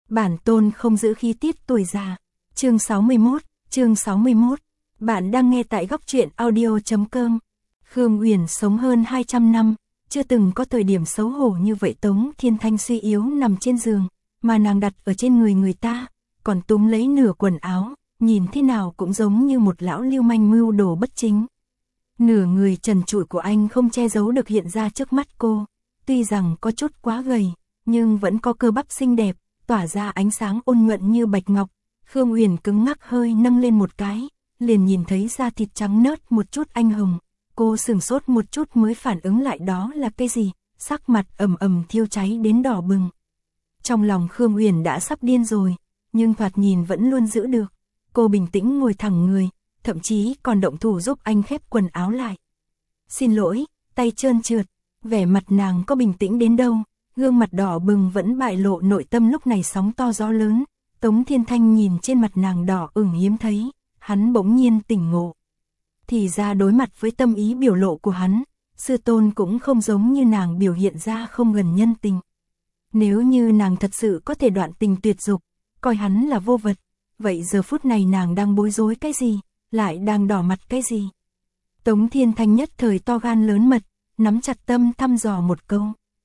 Bản tôn không giữ khí tiết tuổi già. Chương 61. Bạn đang nghe tại góc truyện audio.com. Khương Uyển sống hơn 200 năm, chưa từng có thời điểm xấu hổ như vậy. Tống Thiên Thanh suy yếu nằm trên giường, mà nàng đặt ở trên người ta, còn túm lấy nửa quần áo, nhìn thế nào cũng giống như một lão lưu manh mưu đồ bất chính. Nửa người trần trụi của anh không che giấu được hiện ra trước mắt cô, tuy rằng có chút quá gầy, nhưng vẫn có cơ bắp xinh đẹp, tỏa ra ánh sáng ôn nhuận như bạch ngọc. Khương Uyển cứng ngắc hơi nâng lên một cái, liền nhìn thấy da thịt trắng nớt một chút anh hồng. Cô sửng sốt một chút mới phản ứng lại đó là cái gì, sắc mặt ầm thiêu cháy đến đỏ bừng. Trong lòng Khương Uyển đã sắp điên rồi, nhưng thoạt nhìn vẫn luôn giữ được. Cô bình tĩnh ngồi thẳng người, thậm chí còn động thủ giúp anh khép quần áo lại. Xin lỗi, tay trơn trượt, vẻ mặt nàng có bình tĩnh đến đâu, gương mặt đỏ bừng vẫn bại lộ nội tâm lúc này sóng to gió lớn. Tống Thiên Thanh nhìn trên mặt nàng đỏ ửng hiếm thấy, hắn bỗng nhiên tỉnh ngộ. Thì ra đối mặt với tâm ý biểu lộ của hắn, sư tôn cũng không giống như nàng biểu hiện ra không gần nhân tình. Nếu như nàng thật sự có thể đoạn tình tuyệt dục, coi hắn là vô vật, vậy giờ phút này nàng đang bối rối cái gì, lại đang đỏ mặt cái gì? Tống Thiên Thanh nhất thời to gan lớn mật, nắm chặt tâm thăm dò một câu.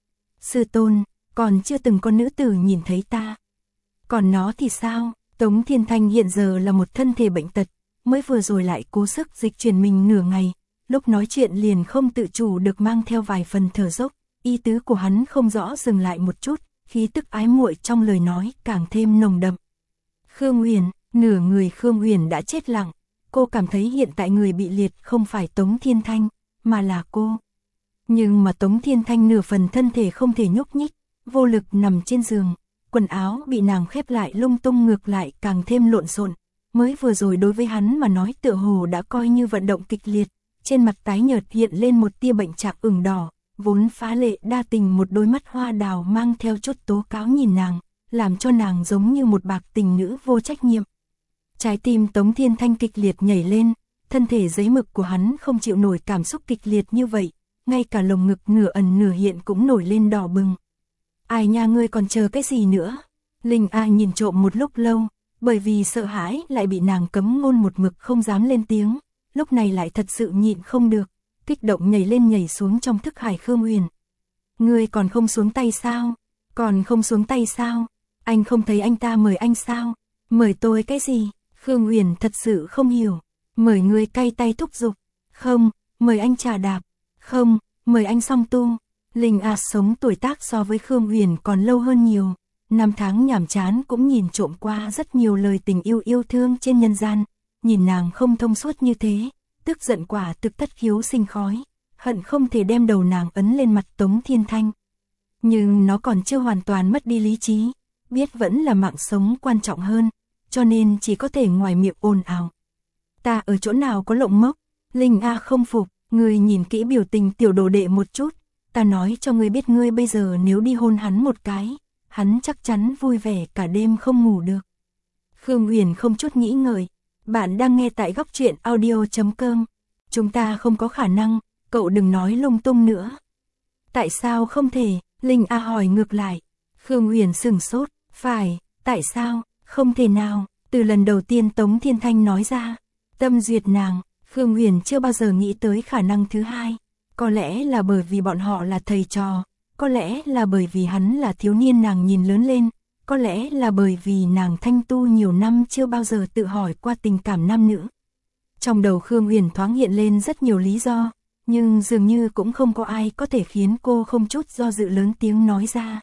Sư tôn, còn chưa từng có nữ tử nhìn thấy ta. Còn nó thì sao? Tống Thiên Thanh hiện giờ là một thân thể bệnh tật, mới vừa rồi lại cố sức dịch chuyển mình nửa ngày, lúc nói chuyện liền không tự chủ được mang theo vài phần thở dốc, ý tứ của hắn không rõ dừng lại một chút, khí tức ái muội trong lời nói càng thêm nồng đậm. Khương Uyển, nửa người Khương Uyển đã chết lặng, cô cảm thấy hiện tại người bị liệt không phải Tống Thiên Thanh, mà là cô. Nhưng mà Tống Thiên Thanh nửa phần thân thể không thể nhúc nhích, vô lực nằm trên giường, quần áo bị nàng khép lại lung tung ngược lại càng thêm lộn xộn. Mới vừa rồi đối với hắn mà nói tựa hồ đã coi như vận động kịch liệt, trên mặt tái nhợt hiện lên một tia bệnh trạng ửng đỏ, vốn phá lệ đa tình một đôi mắt hoa đào mang theo chút tố cáo nhìn nàng, làm cho nàng giống như một bạc tình nữ vô trách nhiệm. Trái tim Tống Thiên Thanh kịch liệt nhảy lên, thân thể giấy mực của hắn không chịu nổi cảm xúc kịch liệt như vậy, ngay cả lồng ngực nửa ẩn nửa hiện cũng nổi lên đỏ bừng. Ai nha, ngươi còn chờ cái gì nữa? Linh A nhìn trộm một lúc lâu, bởi vì sợ hãi lại bị nàng cấm ngôn một mực không dám lên tiếng, lúc này lại thật sự nhịn không được, kích động nhảy lên nhảy xuống trong thức hải Khương Uyển. Ngươi còn không xuống tay sao? Còn không xuống tay sao? Anh không thấy anh ta mời anh sao? Mời tôi cái gì? Khương Uyển thật sự không hiểu. Mời ngươi cay tay thúc giục. Không, mời anh trà đạp. Không, mời anh song tu. Linh A sống tuổi tác so với Khương Uyển còn lâu hơn nhiều. Năm tháng nhàm chán cũng nhìn trộm qua rất nhiều lời tình yêu thương trên nhân gian. Nhìn nàng không thông suốt như thế, tức giận quả thực thất khiếu sinh khói, hận không thể đem đầu nàng ấn lên mặt Tống Thiên Thanh. Nhưng nó còn chưa hoàn toàn mất đi lý trí, biết vẫn là mạng sống quan trọng hơn, cho nên chỉ có thể ngoài miệng ồn ào. Ta ở chỗ nào có lộng mốc? Linh A không phục, ngươi nhìn kỹ biểu tình tiểu đồ đệ một chút, ta nói cho ngươi biết, ngươi bây giờ nếu đi hôn hắn một cái, hắn chắc chắn vui vẻ cả đêm không ngủ được. Khương Uyển không chút nghĩ ngợi, bạn đang nghe tại góc truyện audio.com. Chúng ta không có khả năng, cậu đừng nói lung tung nữa. Tại sao không thể? Linh A hỏi ngược lại. Khương Uyển sửng sốt, phải, tại sao? Không thể nào. Từ lần đầu tiên Tống Thiên Thanh nói ra, tâm duyệt nàng, Khương Uyển chưa bao giờ nghĩ tới khả năng thứ hai. Có lẽ là bởi vì bọn họ là thầy trò, có lẽ là bởi vì hắn là thiếu niên nàng nhìn lớn lên, có lẽ là bởi vì nàng thanh tu nhiều năm chưa bao giờ tự hỏi qua tình cảm nam nữ. Trong đầu Khương Uyển thoáng hiện lên rất nhiều lý do, nhưng dường như cũng không có ai có thể khiến cô không chút do dự lớn tiếng nói ra.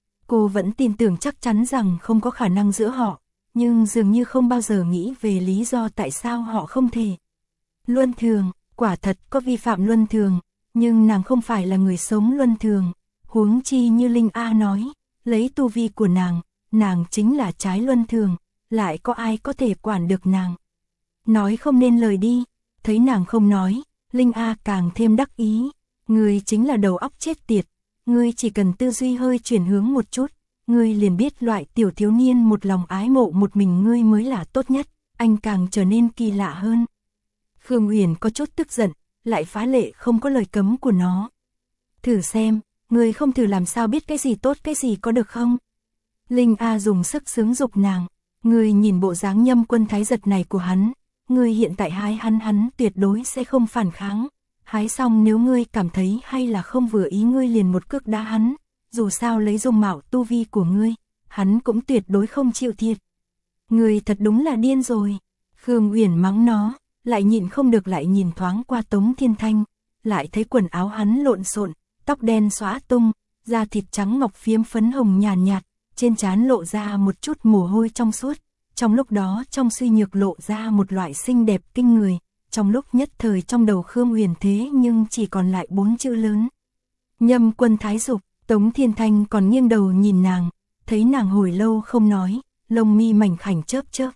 Cô vẫn tin tưởng chắc chắn rằng không có khả năng giữa họ, nhưng dường như không bao giờ nghĩ về lý do tại sao họ không thể. Luân thường, quả thật có vi phạm luân thường, nhưng nàng không phải là người sống luân thường, huống chi như Linh A nói, lấy tu vi của nàng chính là trái luân thường, lại có ai có thể quản được nàng. Nói không nên lời đi, thấy nàng không nói, Linh A càng thêm đắc ý, ngươi chính là đầu óc chết tiệt, ngươi chỉ cần tư duy hơi chuyển hướng một chút, ngươi liền biết loại tiểu thiếu niên một lòng ái mộ một mình ngươi mới là tốt nhất, anh càng trở nên kỳ lạ hơn. Khương Uyển có chút tức giận, lại phá lệ không có lời cấm của nó. Thử xem, ngươi không thử làm sao biết cái gì tốt cái gì có được không? Linh A dùng sức sướng dục nàng, ngươi nhìn bộ dáng Nhâm Quân Thái giật này của hắn, ngươi hiện tại hái hắn tuyệt đối sẽ không phản kháng, hái xong nếu ngươi cảm thấy hay là không vừa ý ngươi liền một cước đá hắn, dù sao lấy dung mạo tu vi của ngươi, hắn cũng tuyệt đối không chịu thiệt. Ngươi thật đúng là điên rồi. Khương Uyển mắng nó, lại nhịn không được lại nhìn thoáng qua Tống Thiên Thanh, lại thấy quần áo hắn lộn xộn, tóc đen xõa tung, da thịt trắng ngọc phiếm phấn hồng nhàn nhạt, trên trán lộ ra một chút mồ hôi trong suốt, trong lúc đó trong suy nhược lộ ra một loại xinh đẹp kinh người, trong lúc nhất thời trong đầu Khương Uyển thế nhưng chỉ còn lại 4 chữ lớn. Nhâm Quân Thái dục. Tống Thiên Thanh còn nghiêng đầu nhìn nàng, thấy nàng hồi lâu không nói, lông mi mảnh khảnh chớp chớp.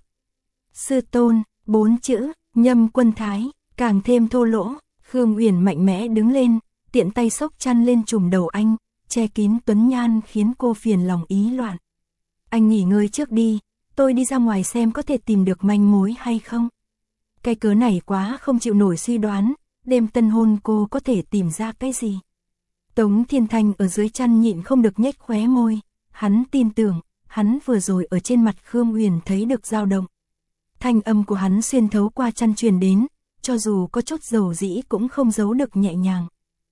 Sư tôn, 4 chữ, Nhâm Quân Thái, càng thêm thô lỗ. Khương Uyển mạnh mẽ đứng lên, tiện tay xốc chăn lên trùm đầu anh, che kín tuấn nhan khiến cô phiền lòng ý loạn. Anh nghỉ ngơi trước đi, tôi đi ra ngoài xem có thể tìm được manh mối hay không. Cái cớ này quá không chịu nổi suy đoán, đêm tân hôn cô có thể tìm ra cái gì. Tống Thiên Thanh ở dưới chăn nhịn không được nhếch khóe môi, hắn tin tưởng, hắn vừa rồi ở trên mặt Khương Uyển thấy được dao động. Thanh âm của hắn xuyên thấu qua chăn truyền đến, cho dù có chút dầu dĩ cũng không giấu được nhẹ nhàng.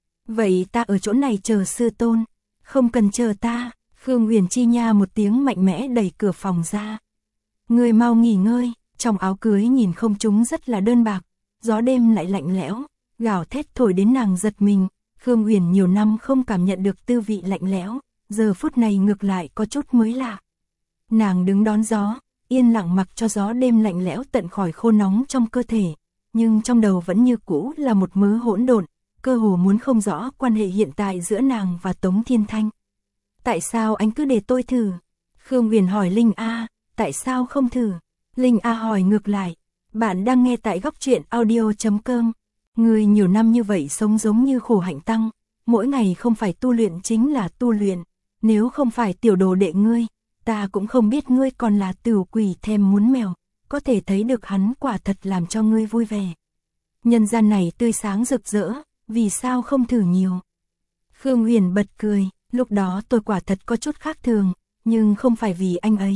Vậy ta ở chỗ này chờ sư tôn, không cần chờ ta. Khương Uyển chi nha một tiếng mạnh mẽ đẩy cửa phòng ra. Người mau nghỉ ngơi, trong áo cưới nhìn không trúng rất là đơn bạc, gió đêm lại lạnh lẽo, gào thét thổi đến nàng giật mình. Khương Uyển nhiều năm không cảm nhận được tư vị lạnh lẽo, giờ phút này ngược lại có chút mới lạ. Nàng đứng đón gió, yên lặng mặc cho gió đêm lạnh lẽo tận khỏi khô nóng trong cơ thể, nhưng trong đầu vẫn như cũ là một mớ hỗn độn, cơ hồ muốn không rõ quan hệ hiện tại giữa nàng và Tống Thiên Thanh. Tại sao anh cứ để tôi thử? Khương Uyển hỏi Linh A, tại sao không thử? Linh A hỏi ngược lại, bạn đang nghe tại góc truyện audio.com. Người nhiều năm như vậy sống giống như khổ hạnh tăng, mỗi ngày không phải tu luyện chính là tu luyện, nếu không phải tiểu đồ đệ ngươi, ta cũng không biết ngươi còn là tửu quỷ thèm muốn mèo, có thể thấy được hắn quả thật làm cho ngươi vui vẻ. Nhân gian này tươi sáng rực rỡ, vì sao không thử nhiều? Khương Uyển bật cười, lúc đó tôi quả thật có chút khác thường, nhưng không phải vì anh ấy.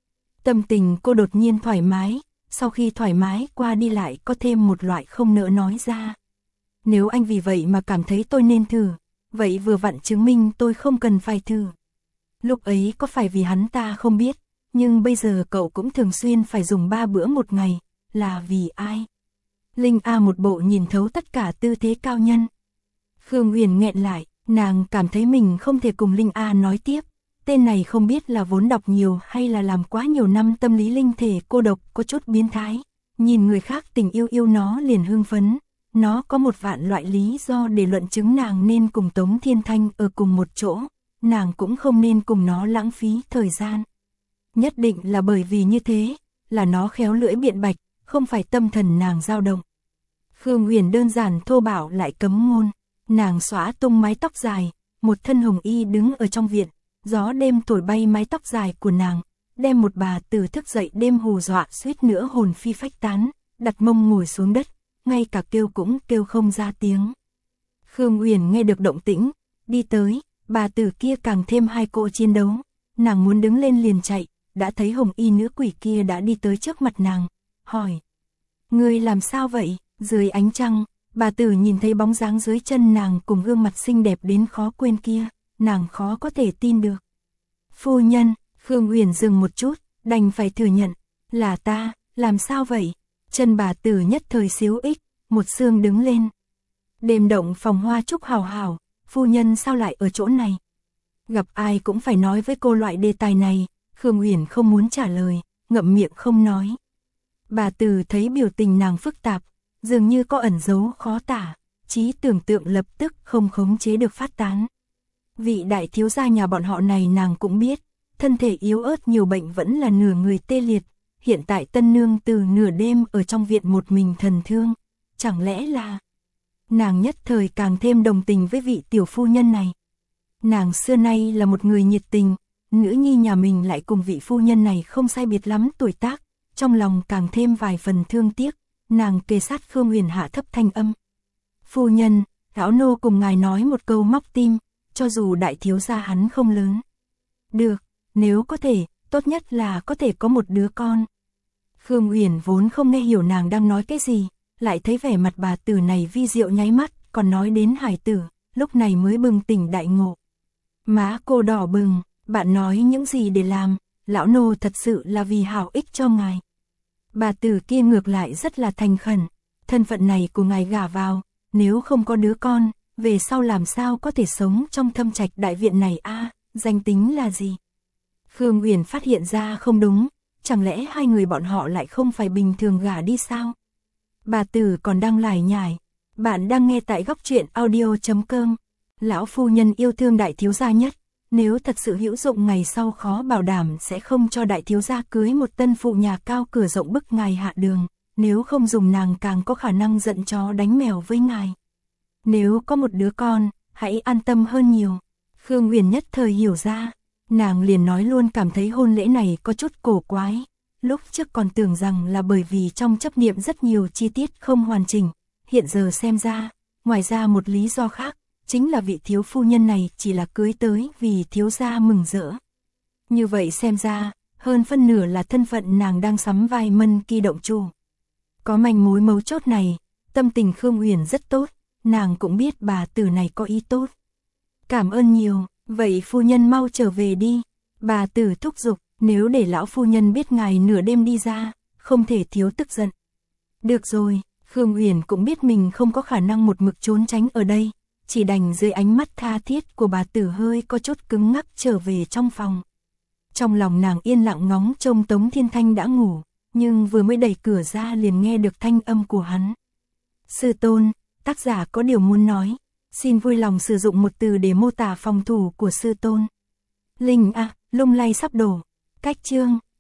Tâm tình cô đột nhiên thoải mái. Sau khi thoải mái qua đi lại có thêm một loại không nỡ nói ra. Nếu anh vì vậy mà cảm thấy tôi nên thử, vậy vừa vặn chứng minh tôi không cần phải thử. Lúc ấy có phải vì hắn ta không biết, nhưng bây giờ cậu cũng thường xuyên phải dùng 3 bữa một ngày, là vì ai? Linh A một bộ nhìn thấu tất cả tư thế cao nhân. Khương Uyển nghẹn lại, nàng cảm thấy mình không thể cùng Linh A nói tiếp. Tên này không biết là vốn đọc nhiều hay là làm quá nhiều năm tâm lý linh thể cô độc có chút biến thái. Nhìn người khác tình yêu nó liền hưng phấn. Nó có một vạn loại lý do để luận chứng nàng nên cùng Tống Thiên Thanh ở cùng một chỗ. Nàng cũng không nên cùng nó lãng phí thời gian. Nhất định là bởi vì như thế, là nó khéo lưỡi biện bạch, không phải tâm thần nàng dao động. Khương Uyển đơn giản thô bạo lại cấm ngôn. Nàng xõa tung mái tóc dài, một thân hồng y đứng ở trong viện. Gió đêm thổi bay mái tóc dài của nàng, đem một bà tử thức dậy đêm hù dọa suýt nữa hồn phi phách tán, đặt mông ngồi xuống đất, ngay cả kêu cũng kêu không ra tiếng. Khương Uyển nghe được động tĩnh, đi tới, bà tử kia càng thêm hai cỗ chiến đấu, nàng muốn đứng lên liền chạy, đã thấy hồng y nữ quỷ kia đã đi tới trước mặt nàng, hỏi: "Ngươi làm sao vậy?" Dưới ánh trăng, bà tử nhìn thấy bóng dáng dưới chân nàng cùng gương mặt xinh đẹp đến khó quên kia. Nàng khó có thể tin được. "Phu nhân." Khương Uyển dừng một chút, đành phải thừa nhận, "Là ta, làm sao vậy?" Chân bà tử nhất thời xíu ích, một xương đứng lên. "Đêm động phòng hoa trúc hào hào, phu nhân sao lại ở chỗ này?" Gặp ai cũng phải nói với cô loại đề tài này, Khương Uyển không muốn trả lời, ngậm miệng không nói. Bà tử thấy biểu tình nàng phức tạp, dường như có ẩn dấu khó tả, trí tưởng tượng lập tức không khống chế được phát tán. Vị đại thiếu gia nhà bọn họ này nàng cũng biết, thân thể yếu ớt nhiều bệnh vẫn là nửa người tê liệt, hiện tại tân nương từ nửa đêm ở trong viện một mình thần thương, chẳng lẽ là... Nàng nhất thời càng thêm đồng tình với vị tiểu phu nhân này. Nàng xưa nay là một người nhiệt tình, nữ nhi nhà mình lại cùng vị phu nhân này không sai biệt lắm tuổi tác, trong lòng càng thêm vài phần thương tiếc, nàng kề sát Khương Uyển hạ thấp thanh âm. "Phu nhân, lão nô cùng ngài nói một câu móc tim, cho dù đại thiếu gia hắn không lớn." "Được." nếu có thể, tốt nhất là có thể có một đứa con. Khương Uyển vốn không nghe hiểu nàng đang nói cái gì, lại thấy vẻ mặt bà tử này vi diệu nháy mắt, còn nói đến hải tử, lúc này mới bừng tỉnh đại ngộ. Má cô đỏ bừng, bạn nói những gì để làm, lão nô thật sự là vì hảo ích cho ngài. Bà tử kia ngược lại rất là thành khẩn, thân phận này của ngài gả vào, nếu không có đứa con, về sau làm sao có thể sống trong Thâm Trạch đại viện này a, danh tính là gì? Khương Uyển phát hiện ra không đúng, chẳng lẽ hai người bọn họ lại không phải bình thường gả đi sao? Bà tử còn đang lải nhải, bạn đang nghe tại góc truyện audio.com. Lão phu nhân yêu thương đại thiếu gia nhất, nếu thật sự hữu dụng ngày sau khó bảo đảm sẽ không cho đại thiếu gia cưới một tân phụ nhà cao cửa rộng bức ngài hạ đường, nếu không dùng nàng càng có khả năng giận chó đánh mèo với ngài. Nếu có một đứa con, hãy an tâm hơn nhiều. Khương Uyển nhất thời hiểu ra, nàng liền nói luôn cảm thấy hôn lễ này có chút cổ quái. Lúc trước còn tưởng rằng là bởi vì trong chấp niệm rất nhiều chi tiết không hoàn chỉnh, hiện giờ xem ra, ngoài ra một lý do khác, chính là vị thiếu phu nhân này chỉ là cưới tới vì thiếu gia mừng rỡ. Như vậy xem ra, hơn phân nửa là thân phận nàng đang sắm vai Mân Kỳ động chủ. Có manh mối mấu chốt này, tâm tình Khương Uyển rất tốt, nàng cũng biết bà tử này có ý tốt. Cảm ơn nhiều, vậy phu nhân mau trở về đi. Bà tử thúc giục, nếu để lão phu nhân biết ngài nửa đêm đi ra, không thể thiếu tức giận. Được rồi, Khương Uyển cũng biết mình không có khả năng một mực trốn tránh ở đây, chỉ đành dưới ánh mắt tha thiết của bà tử hơi có chút cứng ngắc trở về trong phòng. Trong lòng nàng yên lặng ngóng trông Tống Thiên Thanh đã ngủ, nhưng vừa mới đẩy cửa ra liền nghe được thanh âm của hắn. Sư tôn, tác giả có điều muốn nói, xin vui lòng sử dụng một từ để mô tả phòng thủ của sư tôn. Linh lung lay sắp đổ, cách chương.